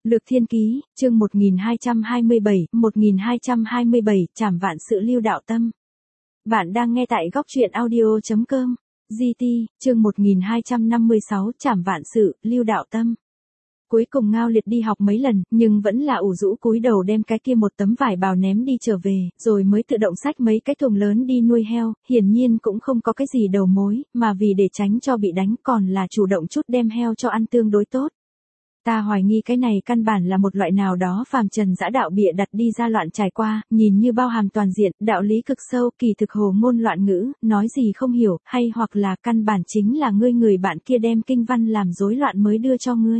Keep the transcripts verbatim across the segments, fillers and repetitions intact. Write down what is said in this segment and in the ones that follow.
Lược Thiên Ký, chương một nghìn hai trăm hai mươi bảy, một nghìn hai trăm hai mươi bảy, Trảm Vạn Sự Lưu Đạo Tâm. Bạn đang nghe tại góc truyện audio chấm com. giê tê, chương một nghìn hai trăm năm mươi sáu, Trảm Vạn Sự, Lưu Đạo Tâm. Cuối cùng Ngao Liệt đi học mấy lần, nhưng vẫn là ủ rũ cúi đầu đem cái kia một tấm vải bào ném đi trở về, rồi mới tự động xách mấy cái thùng lớn đi nuôi heo, hiển nhiên cũng không có cái gì đầu mối, mà vì để tránh cho bị đánh còn là chủ động chút đem heo cho ăn tương đối tốt. Ta hoài nghi cái này căn bản là một loại nào đó phàm trần dã đạo bịa đặt đi ra loạn trải qua, nhìn như bao hàm toàn diện, đạo lý cực sâu, kỳ thực hồ ngôn loạn ngữ, nói gì không hiểu, hay hoặc là căn bản chính là ngươi người bạn kia đem kinh văn làm rối loạn mới đưa cho ngươi.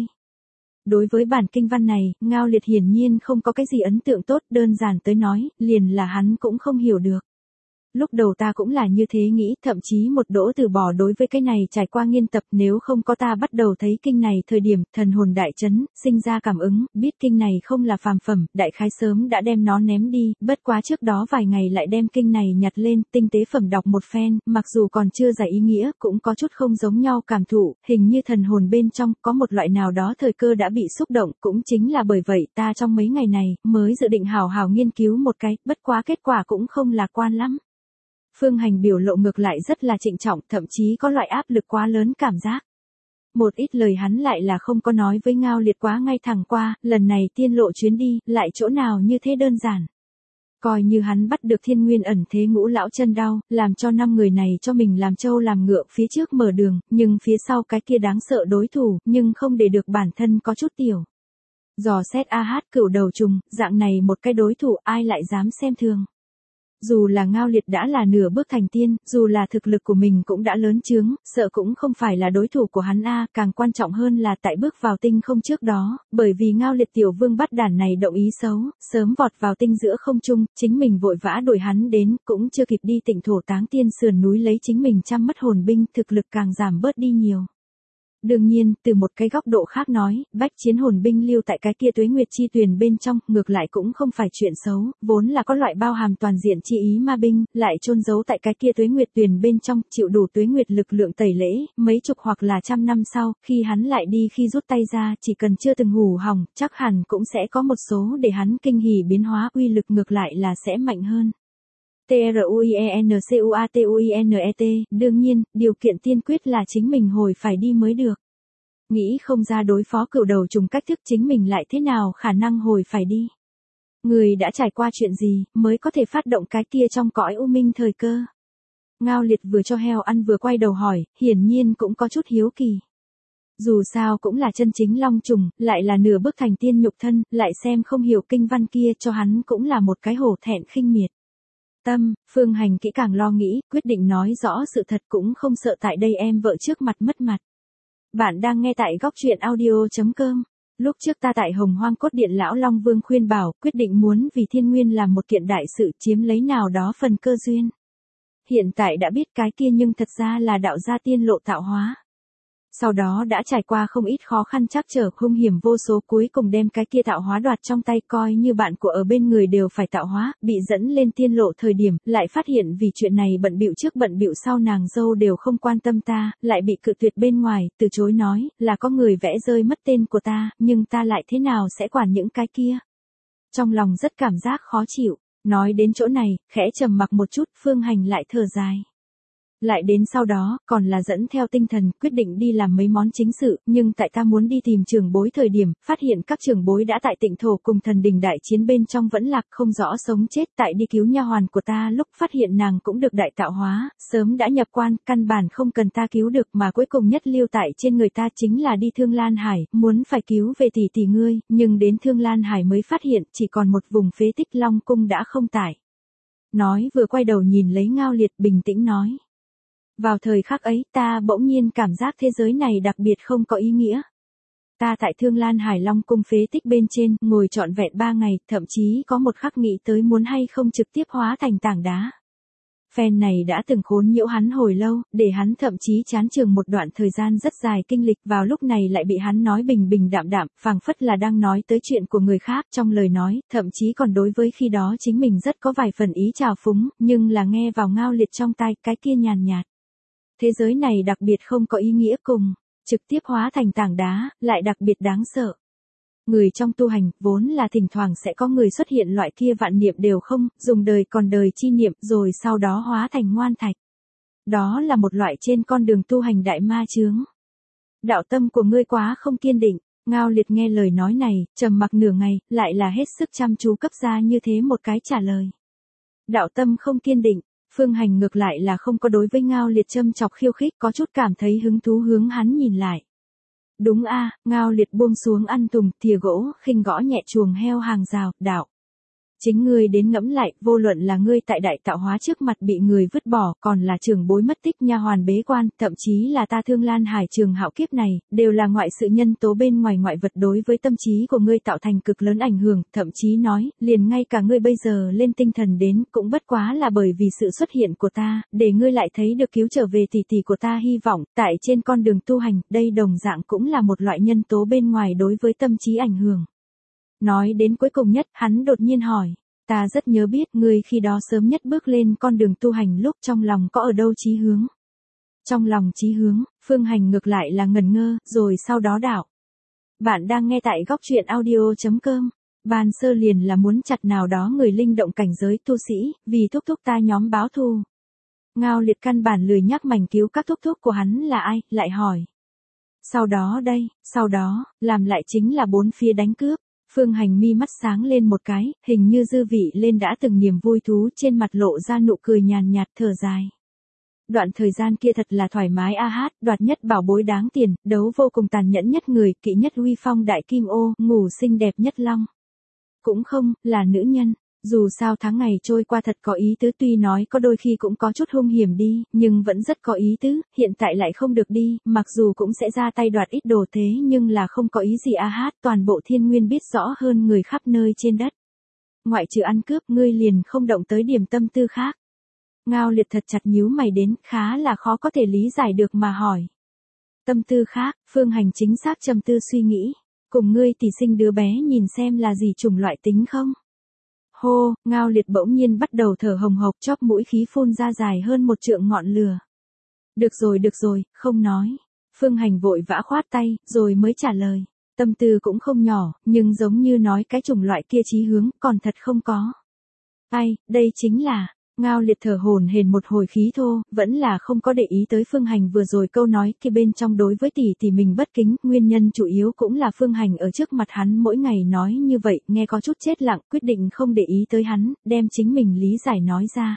Đối với bản kinh văn này, Ngao Liệt hiển nhiên không có cái gì ấn tượng tốt, đơn giản tới nói, liền là hắn cũng không hiểu được. Lúc đầu ta cũng là như thế nghĩ, thậm chí một đỗ từ bỏ đối với cái này trải qua nghiên tập, nếu không có ta bắt đầu thấy kinh này thời điểm, thần hồn đại chấn, sinh ra cảm ứng, biết kinh này không là phàm phẩm, đại khái sớm đã đem nó ném đi, bất quá trước đó vài ngày lại đem kinh này nhặt lên, tinh tế phẩm đọc một phen, mặc dù còn chưa giải ý nghĩa, cũng có chút không giống nhau cảm thụ, hình như thần hồn bên trong, có một loại nào đó thời cơ đã bị xúc động, cũng chính là bởi vậy ta trong mấy ngày này, mới dự định hào hào nghiên cứu một cái, bất quá kết quả cũng không lạc quan lắm. Phương Hành biểu lộ ngược lại rất là trịnh trọng, thậm chí có loại áp lực quá lớn cảm giác. Một ít lời hắn lại là không có nói với Ngao Liệt quá ngay thẳng qua, lần này tiên lộ chuyến đi, lại chỗ nào như thế đơn giản. Coi như hắn bắt được Thiên Nguyên ẩn thế ngũ lão chân đau, làm cho năm người này cho mình làm trâu làm ngựa phía trước mở đường, nhưng phía sau cái kia đáng sợ đối thủ, nhưng không để được bản thân có chút tiểu. Dò xét a hát cửu đầu trùng, dạng này một cái đối thủ ai lại dám xem thường. Dù là Ngao Liệt đã là nửa bước thành tiên, dù là thực lực của mình cũng đã lớn chướng, sợ cũng không phải là đối thủ của hắn a, càng quan trọng hơn là tại bước vào tinh không trước đó, bởi vì Ngao Liệt tiểu vương bắt đản này động ý xấu, sớm vọt vào tinh giữa không trung, chính mình vội vã đuổi hắn đến, cũng chưa kịp đi Tịnh Thổ Táng Tiên sườn núi lấy chính mình trăm mất hồn binh, thực lực càng giảm bớt đi nhiều. Đương nhiên, từ một cái góc độ khác nói, bách chiến hồn binh lưu tại cái kia tuế nguyệt chi tuyền bên trong, ngược lại cũng không phải chuyện xấu, vốn là có loại bao hàm toàn diện chi ý ma binh, lại chôn giấu tại cái kia tuế nguyệt tuyền bên trong, chịu đủ tuế nguyệt lực lượng tẩy lễ, mấy chục hoặc là trăm năm sau, khi hắn lại đi khi rút tay ra, chỉ cần chưa từng hủ hỏng, chắc hẳn cũng sẽ có một số để hắn kinh hỉ biến hóa, uy lực ngược lại là sẽ mạnh hơn. T R U I E N C U A T U I N E T, đương nhiên, điều kiện tiên quyết là chính mình hồi phải đi mới được. Nghĩ không ra đối phó cửu đầu trùng cách thức chính mình lại thế nào khả năng hồi phải đi. Người đã trải qua chuyện gì, mới có thể phát động cái kia trong cõi u minh thời cơ. Ngao Liệt vừa cho heo ăn vừa quay đầu hỏi, hiển nhiên cũng có chút hiếu kỳ. Dù sao cũng là chân chính long trùng, lại là nửa bước thành tiên nhục thân, lại xem không hiểu kinh văn kia cho hắn cũng là một cái hổ thẹn khinh miệt. Tâm, Phương Hành kỹ càng lo nghĩ, quyết định nói rõ sự thật cũng không sợ tại đây em vợ trước mặt mất mặt. Bạn đang nghe tại góc truyện audio chấm com. Lúc trước ta tại Hồng Hoang Cốt Điện lão Long Vương khuyên bảo, quyết định muốn vì Thiên Nguyên làm một kiện đại sự chiếm lấy nào đó phần cơ duyên. Hiện tại đã biết cái kia nhưng thật ra là đạo gia tiên lộ tạo hóa. Sau đó đã trải qua không ít khó khăn trắc trở hung hiểm vô số, cuối cùng đem cái kia tạo hóa đoạt trong tay, coi như bạn của ở bên người đều phải tạo hóa, bị dẫn lên tiên lộ thời điểm, lại phát hiện vì chuyện này bận bịu trước bận bịu sau, nàng dâu đều không quan tâm ta, lại bị cự tuyệt bên ngoài, từ chối nói, là có người vẽ rơi mất tên của ta, nhưng ta lại thế nào sẽ quản những cái kia. Trong lòng rất cảm giác khó chịu, nói đến chỗ này, khẽ trầm mặc một chút, Phương Hành lại thở dài. Lại đến sau đó, còn là dẫn theo tinh thần, quyết định đi làm mấy món chính sự, nhưng tại ta muốn đi tìm trưởng bối thời điểm, phát hiện các trưởng bối đã tại Tịnh Thổ cùng thần đình đại chiến bên trong vẫn lạc không rõ sống chết, tại đi cứu nha hoàn của ta lúc phát hiện nàng cũng được đại tạo hóa, sớm đã nhập quan, căn bản không cần ta cứu được, mà cuối cùng nhất lưu tại trên người ta chính là đi Thương Lan Hải, muốn phải cứu về tỷ tỷ ngươi, nhưng đến Thương Lan Hải mới phát hiện, chỉ còn một vùng phế tích, Long cung đã không tải. Nói vừa quay đầu nhìn lấy Ngao Liệt, bình tĩnh nói. Vào thời khắc ấy, ta bỗng nhiên cảm giác thế giới này đặc biệt không có ý nghĩa. Ta tại Thương Lan Hải Long cung phế tích bên trên, ngồi trọn vẹn ba ngày, thậm chí có một khắc nghĩ tới muốn hay không trực tiếp hóa thành tảng đá. Phen này đã từng khốn nhiễu hắn hồi lâu, để hắn thậm chí chán chường một đoạn thời gian rất dài kinh lịch, vào lúc này lại bị hắn nói bình bình đạm đạm, phảng phất là đang nói tới chuyện của người khác, trong lời nói, thậm chí còn đối với khi đó chính mình rất có vài phần ý trào phúng, nhưng là nghe vào Ngao Liệt trong tai, cái kia nhàn nhạt. Thế giới này đặc biệt không có ý nghĩa cùng, trực tiếp hóa thành tảng đá, lại đặc biệt đáng sợ. Người trong tu hành, vốn là thỉnh thoảng sẽ có người xuất hiện loại kia vạn niệm đều không, dùng đời còn đời chi niệm rồi sau đó hóa thành ngoan thạch. Đó là một loại trên con đường tu hành đại ma chướng. Đạo tâm của ngươi quá không kiên định. Ngao Liệt nghe lời nói này, trầm mặc nửa ngày, lại là hết sức chăm chú cấp ra như thế một cái trả lời. Đạo tâm không kiên định, Phương Hành ngược lại là không có đối với Ngao Liệt châm chọc khiêu khích, có chút cảm thấy hứng thú hướng hắn nhìn lại. Đúng a, Ngao Liệt buông xuống ăn tùng, thìa gỗ, khinh gõ nhẹ chuồng heo hàng rào, đạo. Chính ngươi đến ngẫm lại, vô luận là ngươi tại đại tạo hóa trước mặt bị người vứt bỏ, còn là trưởng bối mất tích nha hoàn bế quan, thậm chí là ta Thương Lan Hải Trường Hạo kiếp này, đều là ngoại sự nhân tố bên ngoài ngoại vật đối với tâm trí của ngươi tạo thành cực lớn ảnh hưởng, thậm chí nói, liền ngay cả ngươi bây giờ lên tinh thần đến, cũng bất quá là bởi vì sự xuất hiện của ta, để ngươi lại thấy được cứu trở về tỷ tỷ của ta hy vọng, tại trên con đường tu hành, đây đồng dạng cũng là một loại nhân tố bên ngoài đối với tâm trí ảnh hưởng. Nói đến cuối cùng nhất, hắn đột nhiên hỏi, ta rất nhớ biết ngươi khi đó sớm nhất bước lên con đường tu hành lúc trong lòng có ở đâu chí hướng. Trong lòng chí hướng, Phương Hành ngược lại là ngần ngơ, rồi sau đó đạo. Bạn đang nghe tại góc truyện audio chấm com. Ban sơ liền là muốn chặt nào đó người linh động cảnh giới tu sĩ, vì thúc thúc ta nhóm báo thù. Ngao Liệt căn bản lười nhắc mảnh cứu các thúc thúc của hắn là ai, lại hỏi. Sau đó đây, sau đó, làm lại chính là bốn phía đánh cướp. Phương Hành mi mắt sáng lên một cái, hình như dư vị lên đã từng niềm vui thú trên mặt lộ ra nụ cười nhàn nhạt thở dài. Đoạn thời gian kia thật là thoải mái a hát, đoạt nhất bảo bối đáng tiền, đấu vô cùng tàn nhẫn nhất người, kỵ nhất uy phong đại kim ô, ngủ xinh đẹp nhất long. Cũng không, là nữ nhân. Dù sao tháng ngày trôi qua thật có ý tứ, tuy nói có đôi khi cũng có chút hung hiểm đi, nhưng vẫn rất có ý tứ, hiện tại lại không được đi, mặc dù cũng sẽ ra tay đoạt ít đồ thế nhưng là không có ý gì a hát, toàn bộ thiên nguyên biết rõ hơn người khắp nơi trên đất. Ngoại trừ ăn cướp, ngươi liền không động tới điểm tâm tư khác. Ngao Liệt thật chặt nhíu mày đến, khá là khó có thể lý giải được mà hỏi. Tâm tư khác, Phương Hành chính xác trầm tư suy nghĩ, cùng ngươi tỷ sinh đứa bé nhìn xem là gì chủng loại tính không? Hô, Ngao Liệt bỗng nhiên bắt đầu thở hồng hộc, chóp mũi khí phun ra dài hơn một trượng ngọn lửa. Được rồi được rồi, không nói. Phương Hành vội vã khoát tay, rồi mới trả lời. Tâm tư cũng không nhỏ, nhưng giống như nói cái chủng loại kia chí hướng, còn thật không có. Ai, đây chính là... Ngao Liệt thở hổn hển một hồi khí thô, vẫn là không có để ý tới Phương Hành vừa rồi câu nói kia bên trong đối với tỷ tỷ mình bất kính, nguyên nhân chủ yếu cũng là Phương Hành ở trước mặt hắn mỗi ngày nói như vậy, nghe có chút chết lặng, quyết định không để ý tới hắn, đem chính mình lý giải nói ra.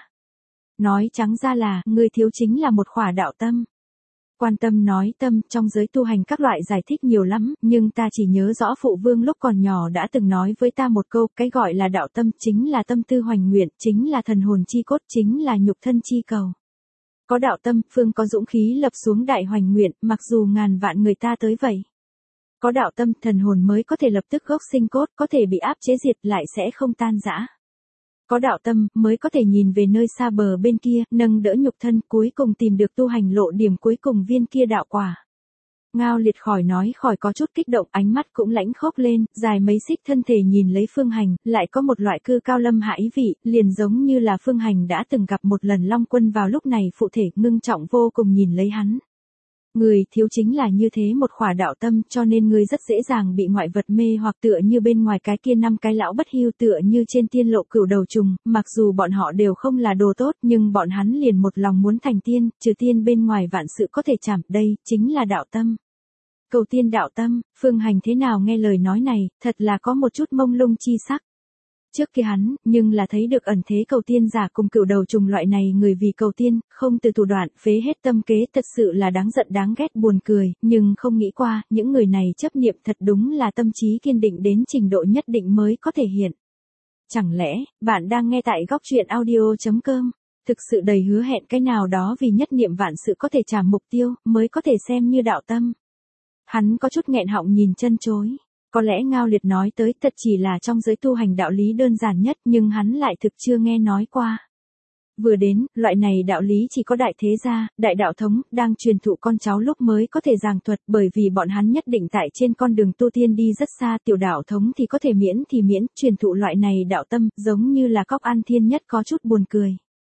Nói trắng ra là, ngươi thiếu chính là một khỏa đạo tâm. Quan tâm nói tâm, trong giới tu hành các loại giải thích nhiều lắm, nhưng ta chỉ nhớ rõ phụ vương lúc còn nhỏ đã từng nói với ta một câu, cái gọi là đạo tâm chính là tâm tư hoành nguyện, chính là thần hồn chi cốt, chính là nhục thân chi cầu. Có đạo tâm, phương có dũng khí lập xuống đại hoành nguyện, mặc dù ngàn vạn người ta tới vậy. Có đạo tâm, thần hồn mới có thể lập tức gốc sinh cốt, có thể bị áp chế diệt lại sẽ không tan rã. Có đạo tâm, mới có thể nhìn về nơi xa bờ bên kia, nâng đỡ nhục thân, cuối cùng tìm được tu hành lộ điểm cuối cùng viên kia đạo quả. Ngao Liệt khỏi nói khỏi có chút kích động, ánh mắt cũng lãnh khốc lên, dài mấy xích thân thể nhìn lấy Phương Hành, lại có một loại cư cao lâm hạ ý vị, liền giống như là Phương Hành đã từng gặp một lần Long Quân vào lúc này phụ thể ngưng trọng vô cùng nhìn lấy hắn. Người thiếu chính là như thế một khỏa đạo tâm, cho nên người rất dễ dàng bị ngoại vật mê hoặc tựa như bên ngoài cái kia năm cái lão bất hiu, tựa như trên tiên lộ cửu đầu trùng, mặc dù bọn họ đều không là đồ tốt nhưng bọn hắn liền một lòng muốn thành tiên, trừ tiên bên ngoài vạn sự có thể chạm, đây chính là đạo tâm. Cầu tiên đạo tâm, Phương Hành thế nào nghe lời nói này, thật là có một chút mông lung chi sắc. Trước kia hắn, nhưng là thấy được ẩn thế cầu tiên giả cùng cửu đầu trùng loại này người vì cầu tiên, không từ thủ đoạn, phế hết tâm kế, thật sự là đáng giận đáng ghét buồn cười, nhưng không nghĩ qua, những người này chấp niệm thật đúng là tâm trí kiên định đến trình độ nhất định mới có thể hiện. Chẳng lẽ, bạn đang nghe tại góc truyện audio chấm com, thực sự đầy hứa hẹn cái nào đó vì nhất niệm vạn sự có thể trảm mục tiêu, mới có thể xem như đạo tâm. Hắn có chút nghẹn họng nhìn chân chối. Có lẽ Ngao Liệt nói tới thật chỉ là trong giới tu hành đạo lý đơn giản nhất, nhưng hắn lại thực chưa nghe nói qua. Vừa đến, loại này đạo lý chỉ có đại thế gia, đại đạo thống, đang truyền thụ con cháu lúc mới có thể giảng thuật, bởi vì bọn hắn nhất định tại trên con đường tu tiên đi rất xa, tiểu đạo thống thì có thể miễn thì miễn, truyền thụ loại này đạo tâm, giống như là cóc ăn thiên nhất có chút buồn cười.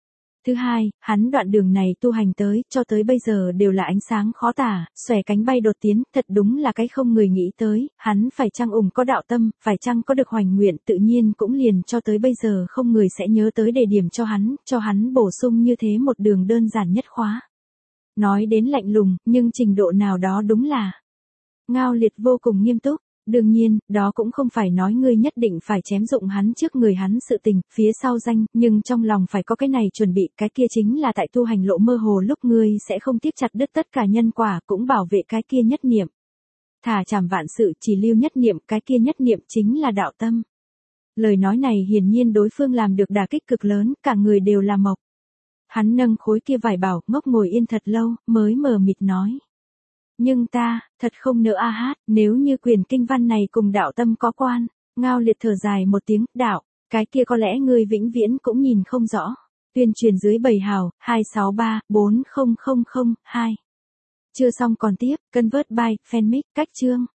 Thứ hai, hắn đoạn đường này tu hành tới, cho tới bây giờ đều là ánh sáng khó tả, xòe cánh bay đột tiến, thật đúng là cái không người nghĩ tới, hắn phải chăng ủng có đạo tâm, phải chăng có được hoành nguyện, tự nhiên cũng liền cho tới bây giờ không người sẽ nhớ tới đề điểm cho hắn, cho hắn bổ sung như thế một đường đơn giản nhất khóa. Nói đến lạnh lùng, nhưng trình độ nào đó đúng là Ngao Liệt vô cùng nghiêm túc. Đương nhiên, đó cũng không phải nói ngươi nhất định phải chém dụng hắn trước người hắn sự tình, phía sau danh, nhưng trong lòng phải có cái này chuẩn bị, cái kia chính là tại tu hành lộ mơ hồ lúc ngươi sẽ không tiếp chặt đứt tất cả nhân quả, cũng bảo vệ cái kia nhất niệm. Thả chảm vạn sự chỉ lưu nhất niệm, cái kia nhất niệm chính là đạo tâm. Lời nói này hiển nhiên đối phương làm được đả kích cực lớn, cả người đều là mộc. Hắn nâng khối kia vải bảo, ngốc ngồi yên thật lâu, mới mờ mịt nói. Nhưng ta, thật không nỡ a hát, nếu như quyền kinh văn này cùng đạo tâm có quan. Ngao Liệt thở dài một tiếng, đạo, cái kia có lẽ ngươi vĩnh viễn cũng nhìn không rõ. Tuyên truyền dưới bảy hào, hai sáu ba, bốn không không không, hai. Chưa xong còn tiếp, convert by, fanmic, cách chương.